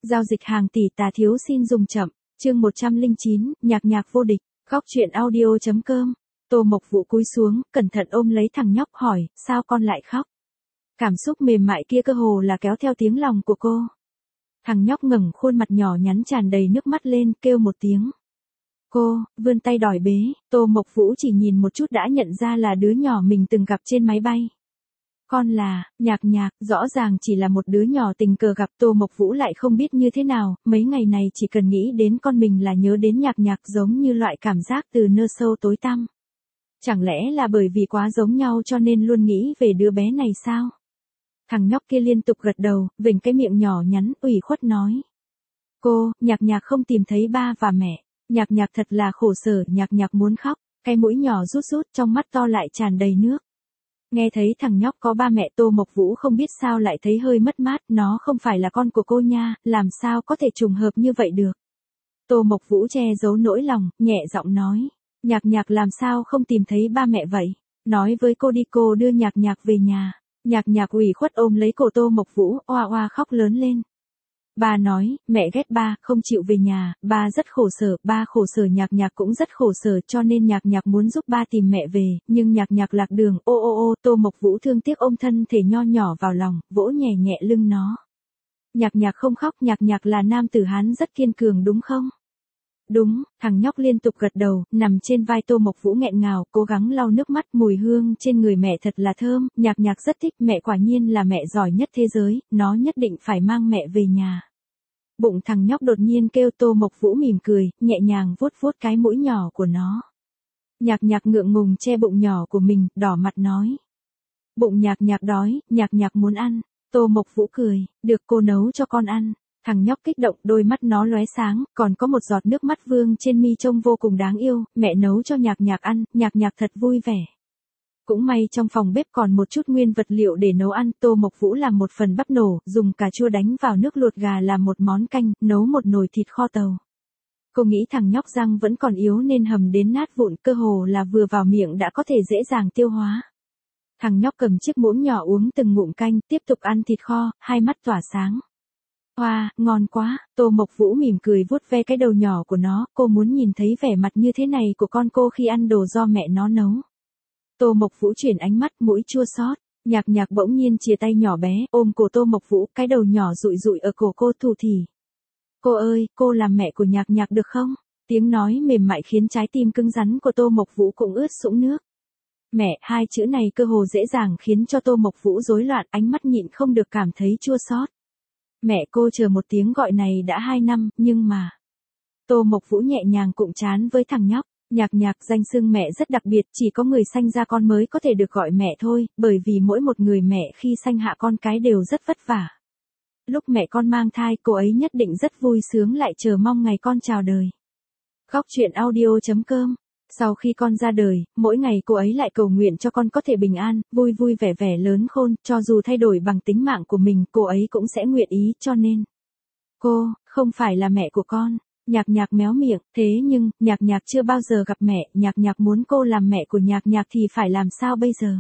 Giao dịch hàng tỷ tà thiếu xin dùng chậm. Chương 109, nhạc nhạc vô địch. Góc truyện audio.com. Tô Mộc Vũ cúi xuống, cẩn thận ôm lấy thằng nhóc hỏi, sao con lại khóc? Cảm xúc mềm mại kia cơ hồ là kéo theo tiếng lòng của cô. Thằng nhóc ngẩng khuôn mặt nhỏ nhắn tràn đầy nước mắt lên, kêu một tiếng. Cô, vươn tay đòi bế, Tô Mộc Vũ chỉ nhìn một chút đã nhận ra là đứa nhỏ mình từng gặp trên máy bay. Con là, nhạc nhạc, rõ ràng chỉ là một đứa nhỏ tình cờ gặp Tô Mộc Vũ lại không biết như thế nào, mấy ngày này chỉ cần nghĩ đến con mình là nhớ đến nhạc nhạc giống như loại cảm giác từ nơi sâu tối tăm. Chẳng lẽ là bởi vì quá giống nhau cho nên luôn nghĩ về đứa bé này sao? Thằng nhóc kia liên tục gật đầu, vểnh cái miệng nhỏ nhắn, ủy khuất nói. Cô, nhạc nhạc không tìm thấy ba và mẹ, nhạc nhạc thật là khổ sở, nhạc nhạc muốn khóc, cái mũi nhỏ rút rút trong mắt to lại tràn đầy nước. Nghe thấy thằng nhóc có ba mẹ Tô Mộc Vũ không biết sao lại thấy hơi mất mát, nó không phải là con của cô nha, làm sao có thể trùng hợp như vậy được. Tô Mộc Vũ che giấu nỗi lòng, nhẹ giọng nói, nhạc nhạc làm sao không tìm thấy ba mẹ vậy, nói với cô đi cô đưa nhạc nhạc về nhà. Nhạc nhạc ủy khuất ôm lấy cổ Tô Mộc Vũ, oa oa khóc lớn lên. Ba nói, mẹ ghét ba, không chịu về nhà, ba rất khổ sở, ba khổ sở nhạc nhạc cũng rất khổ sở cho nên nhạc nhạc muốn giúp ba tìm mẹ về, nhưng nhạc nhạc lạc đường, ô ô ô, Tô Mộc Vũ thương tiếc ôm thân thể nho nhỏ vào lòng, vỗ nhẹ nhẹ lưng nó. Nhạc nhạc không khóc, nhạc nhạc là nam tử Hán rất kiên cường đúng không? Đúng, thằng nhóc liên tục gật đầu, nằm trên vai Tô Mộc Vũ nghẹn ngào, cố gắng lau nước mắt, mùi hương trên người mẹ thật là thơm, nhạc nhạc rất thích, mẹ quả nhiên là mẹ giỏi nhất thế giới, nó nhất định phải mang mẹ về nhà. Bụng thằng nhóc đột nhiên kêu, Tô Mộc Vũ mỉm cười, nhẹ nhàng vuốt vuốt cái mũi nhỏ của nó. Nhạc nhạc ngượng ngùng che bụng nhỏ của mình, đỏ mặt nói. Bụng nhạc nhạc đói, nhạc nhạc muốn ăn, Tô Mộc Vũ cười, được cô nấu cho con ăn. Thằng nhóc kích động, đôi mắt nó lóe sáng, còn có một giọt nước mắt vương trên mi trông vô cùng đáng yêu, mẹ nấu cho nhạc nhạc ăn, nhạc nhạc thật vui vẻ. Cũng may trong phòng bếp còn một chút nguyên vật liệu để nấu ăn, Tô Mộc Vũ làm một phần bắp nổ, dùng cà chua đánh vào nước luộc gà làm một món canh, nấu một nồi thịt kho tàu. Cô nghĩ thằng nhóc răng vẫn còn yếu nên hầm đến nát vụn, cơ hồ là vừa vào miệng đã có thể dễ dàng tiêu hóa. Thằng nhóc cầm chiếc muỗng nhỏ uống từng ngụm canh, tiếp tục ăn thịt kho, hai mắt tỏa sáng. Wow, ngon quá, Tô Mộc Vũ mỉm cười vuốt ve cái đầu nhỏ của nó, cô muốn nhìn thấy vẻ mặt như thế này của con cô khi ăn đồ do mẹ nó nấu. Tô Mộc Vũ chuyển ánh mắt, mũi chua xót, nhạc nhạc bỗng nhiên chìa tay nhỏ bé, ôm cổ Tô Mộc Vũ, cái đầu nhỏ rụi rụi ở cổ cô thủ thỉ. Cô ơi, cô làm mẹ của nhạc nhạc được không? Tiếng nói mềm mại khiến trái tim cứng rắn của Tô Mộc Vũ cũng ướt sũng nước. Mẹ, hai chữ này cơ hồ dễ dàng khiến cho Tô Mộc Vũ rối loạn, ánh mắt nhịn không được cảm thấy chua xót. Mẹ cô chờ một tiếng gọi này đã 2 năm, nhưng mà... Tô Mộc Vũ nhẹ nhàng cụm trán với thằng nhóc, nhạc nhạc danh xưng mẹ rất đặc biệt, chỉ có người sanh ra con mới có thể được gọi mẹ thôi, bởi vì mỗi một người mẹ khi sanh hạ con cái đều rất vất vả. Lúc mẹ con mang thai cô ấy nhất định rất vui sướng lại chờ mong ngày con chào đời. Góc truyện audio.com. Sau khi con ra đời, mỗi ngày cô ấy lại cầu nguyện cho con có thể bình an, vui vui vẻ vẻ lớn khôn, cho dù thay đổi bằng tính mạng của mình, cô ấy cũng sẽ nguyện ý, cho nên. Cô, không phải là mẹ của con. Nhạc nhạc méo miệng, thế nhưng, nhạc nhạc chưa bao giờ gặp mẹ, nhạc nhạc muốn cô làm mẹ của nhạc nhạc thì phải làm sao bây giờ?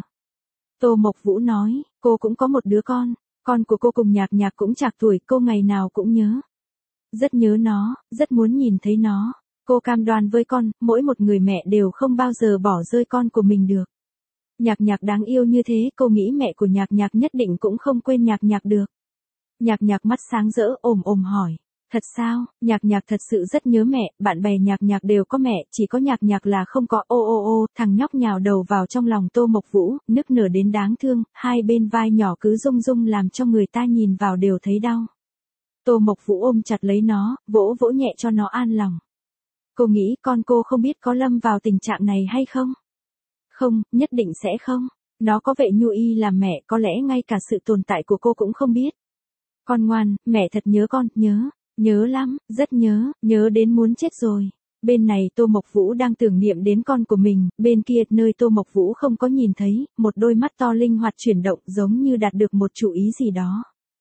Tô Mộc Vũ nói, cô cũng có một đứa con của cô cùng nhạc nhạc cũng trạc tuổi, cô ngày nào cũng nhớ. Rất nhớ nó, rất muốn nhìn thấy nó. Cô cam đoan với con, mỗi một người mẹ đều không bao giờ bỏ rơi con của mình được. Nhạc nhạc đáng yêu như thế, cô nghĩ mẹ của nhạc nhạc nhất định cũng không quên nhạc nhạc được. Nhạc nhạc mắt sáng rỡ ồm ồm hỏi, thật sao, nhạc nhạc thật sự rất nhớ mẹ, bạn bè nhạc nhạc đều có mẹ, chỉ có nhạc nhạc là không có, ô ô ô, thằng nhóc nhào đầu vào trong lòng Tô Mộc Vũ, nức nở đến đáng thương, hai bên vai nhỏ cứ rung rung làm cho người ta nhìn vào đều thấy đau. Tô Mộc Vũ ôm chặt lấy nó, vỗ vỗ nhẹ cho nó an lòng. Cô nghĩ con cô không biết có lâm vào tình trạng này hay không? Không, nhất định sẽ không. Nó có vệ nhu y làm mẹ, có lẽ ngay cả sự tồn tại của cô cũng không biết. Con ngoan, mẹ thật nhớ con, nhớ lắm, rất nhớ đến muốn chết rồi. Bên này Tô Mộc Vũ đang tưởng niệm đến con của mình, bên kia nơi Tô Mộc Vũ không có nhìn thấy, một đôi mắt to linh hoạt chuyển động giống như đạt được một chủ ý gì đó.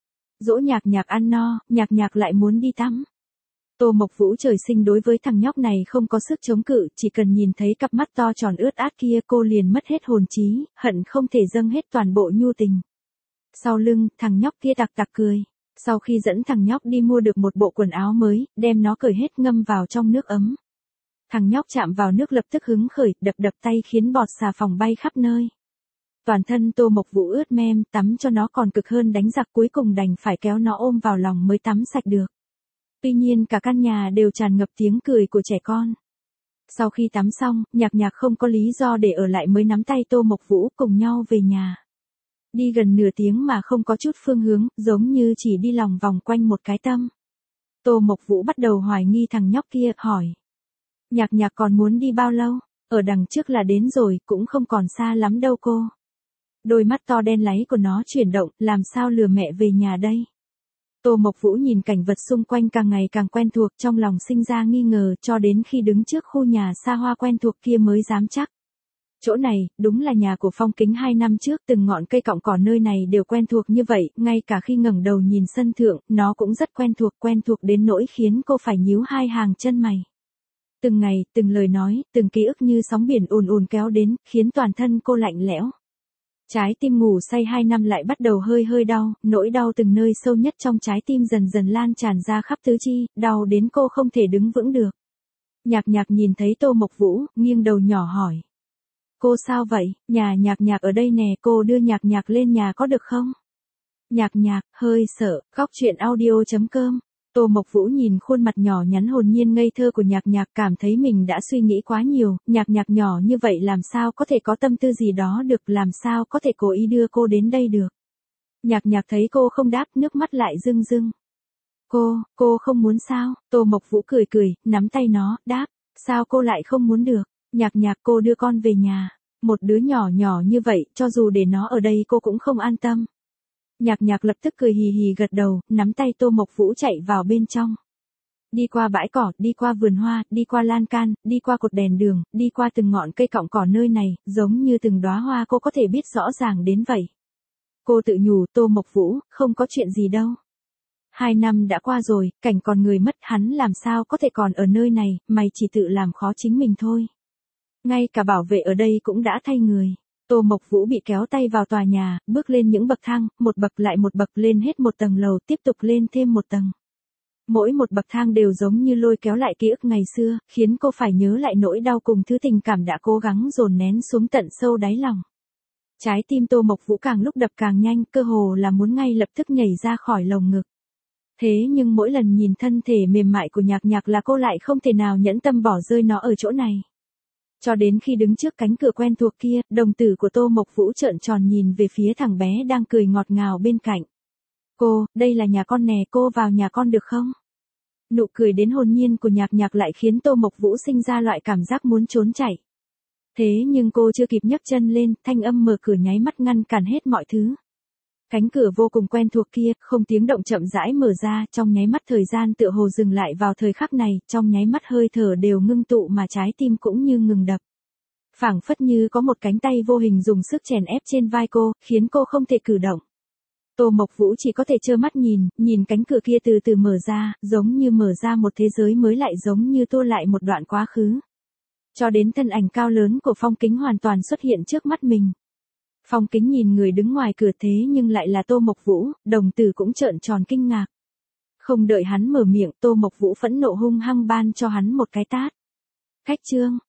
Dỗ nhạc nhạc ăn no, nhạc nhạc lại muốn đi tắm. Tô Mộc Vũ trời sinh đối với thằng nhóc này không có sức chống cự, chỉ cần nhìn thấy cặp mắt to tròn ướt át kia cô liền mất hết hồn trí, hận không thể dâng hết toàn bộ nhu tình. Sau lưng, thằng nhóc kia tặc tặc cười. Sau khi dẫn thằng nhóc đi mua được một bộ quần áo mới, đem nó cởi hết ngâm vào trong nước ấm. Thằng nhóc chạm vào nước lập tức hứng khởi, đập đập tay khiến bọt xà phòng bay khắp nơi. Toàn thân Tô Mộc Vũ ướt mem, tắm cho nó còn cực hơn đánh giặc, cuối cùng đành phải kéo nó ôm vào lòng mới tắm sạch được. Tuy nhiên cả căn nhà đều tràn ngập tiếng cười của trẻ con. Sau khi tắm xong, Nhạc Nhạc không có lý do để ở lại mới nắm tay Tô Mộc Vũ cùng nhau về nhà. Đi gần nửa tiếng mà không có chút phương hướng, giống như chỉ đi lòng vòng quanh một cái tâm. Tô Mộc Vũ bắt đầu hoài nghi thằng nhóc kia, hỏi. Nhạc Nhạc còn muốn đi bao lâu? Ở đằng trước là đến rồi, cũng không còn xa lắm đâu cô. Đôi mắt to đen láy của nó chuyển động, làm sao lừa mẹ về nhà đây? Tô Mộc Vũ nhìn cảnh vật xung quanh càng ngày càng quen thuộc, trong lòng sinh ra nghi ngờ, cho đến khi đứng trước khu nhà xa hoa quen thuộc kia mới dám chắc. Chỗ này, đúng là nhà của Phong Kính 2 năm trước, từng ngọn cây cọng cỏ nơi này đều quen thuộc như vậy, ngay cả khi ngẩng đầu nhìn sân thượng, nó cũng rất quen thuộc đến nỗi khiến cô phải nhíu hai hàng chân mày. Từng ngày, từng lời nói, từng ký ức như sóng biển ùn ùn kéo đến, khiến toàn thân cô lạnh lẽo. Trái tim ngủ say 2 năm lại bắt đầu hơi đau, nỗi đau từng nơi sâu nhất trong trái tim dần dần lan tràn ra khắp tứ chi, đau đến cô không thể đứng vững được. Nhạc Nhạc nhìn thấy Tô Mộc Vũ, nghiêng đầu nhỏ hỏi. Cô sao vậy? Nhạc Nhạc ở đây nè, cô đưa Nhạc Nhạc lên nhà có được không? Nhạc Nhạc, hơi sợ, khóc chuyện audio.com. Tô Mộc Vũ nhìn khuôn mặt nhỏ nhắn hồn nhiên ngây thơ của Nhạc Nhạc, cảm thấy mình đã suy nghĩ quá nhiều, Nhạc Nhạc nhỏ như vậy làm sao có thể có tâm tư gì đó được, làm sao có thể cố ý đưa cô đến đây được. Nhạc Nhạc thấy cô không đáp, nước mắt lại rưng rưng. Cô không muốn sao? Tô Mộc Vũ cười, nắm tay nó, đáp, sao cô lại không muốn được? Nhạc Nhạc, cô đưa con về nhà. Một đứa nhỏ như vậy, cho dù để nó ở đây cô cũng không an tâm. Nhạc Nhạc lập tức cười hì hì gật đầu, nắm tay Tô Mộc Vũ chạy vào bên trong. Đi qua bãi cỏ, đi qua vườn hoa, đi qua lan can, đi qua cột đèn đường, đi qua từng ngọn cây cọng cỏ nơi này, giống như từng đóa hoa cô có thể biết rõ ràng đến vậy. Cô tự nhủ, Tô Mộc Vũ, không có chuyện gì đâu. 2 năm đã qua rồi, cảnh còn người mất, hắn làm sao có thể còn ở nơi này, mày chỉ tự làm khó chính mình thôi. Ngay cả bảo vệ ở đây cũng đã thay người. Tô Mộc Vũ bị kéo tay vào tòa nhà, bước lên những bậc thang, một bậc lại một bậc, lên hết một tầng lầu, tiếp tục lên thêm một tầng. Mỗi một bậc thang đều giống như lôi kéo lại ký ức ngày xưa, khiến cô phải nhớ lại nỗi đau cùng thứ tình cảm đã cố gắng dồn nén xuống tận sâu đáy lòng. Trái tim Tô Mộc Vũ càng lúc đập càng nhanh, cơ hồ là muốn ngay lập tức nhảy ra khỏi lồng ngực. Thế nhưng mỗi lần nhìn thân thể mềm mại của Nhạc Nhạc là cô lại không thể nào nhẫn tâm bỏ rơi nó ở chỗ này. Cho đến khi đứng trước cánh cửa quen thuộc kia, đồng tử của Tô Mộc Vũ trợn tròn nhìn về phía thằng bé đang cười ngọt ngào bên cạnh. Cô, đây là nhà con nè, cô vào nhà con được không? Nụ cười đến hồn nhiên của Nhạc Nhạc lại khiến Tô Mộc Vũ sinh ra loại cảm giác muốn trốn chạy. Thế nhưng cô chưa kịp nhấc chân lên, thanh âm mở cửa nháy mắt ngăn cản hết mọi thứ. Cánh cửa vô cùng quen thuộc kia, không tiếng động chậm rãi mở ra, trong nháy mắt thời gian tựa hồ dừng lại vào thời khắc này, trong nháy mắt hơi thở đều ngưng tụ mà trái tim cũng như ngừng đập. Phảng phất như có một cánh tay vô hình dùng sức chèn ép trên vai cô, khiến cô không thể cử động. Tô Mộc Vũ chỉ có thể trơ mắt nhìn cánh cửa kia từ từ mở ra, giống như mở ra một thế giới mới, lại giống như tua lại một đoạn quá khứ. Cho đến thân ảnh cao lớn của Phong Kính hoàn toàn xuất hiện trước mắt mình. Phong Kính nhìn người đứng ngoài cửa thế nhưng lại là Tô Mộc Vũ, đồng tử cũng trợn tròn kinh ngạc. Không đợi hắn mở miệng, Tô Mộc Vũ phẫn nộ hung hăng ban cho hắn một cái tát. Khách trương,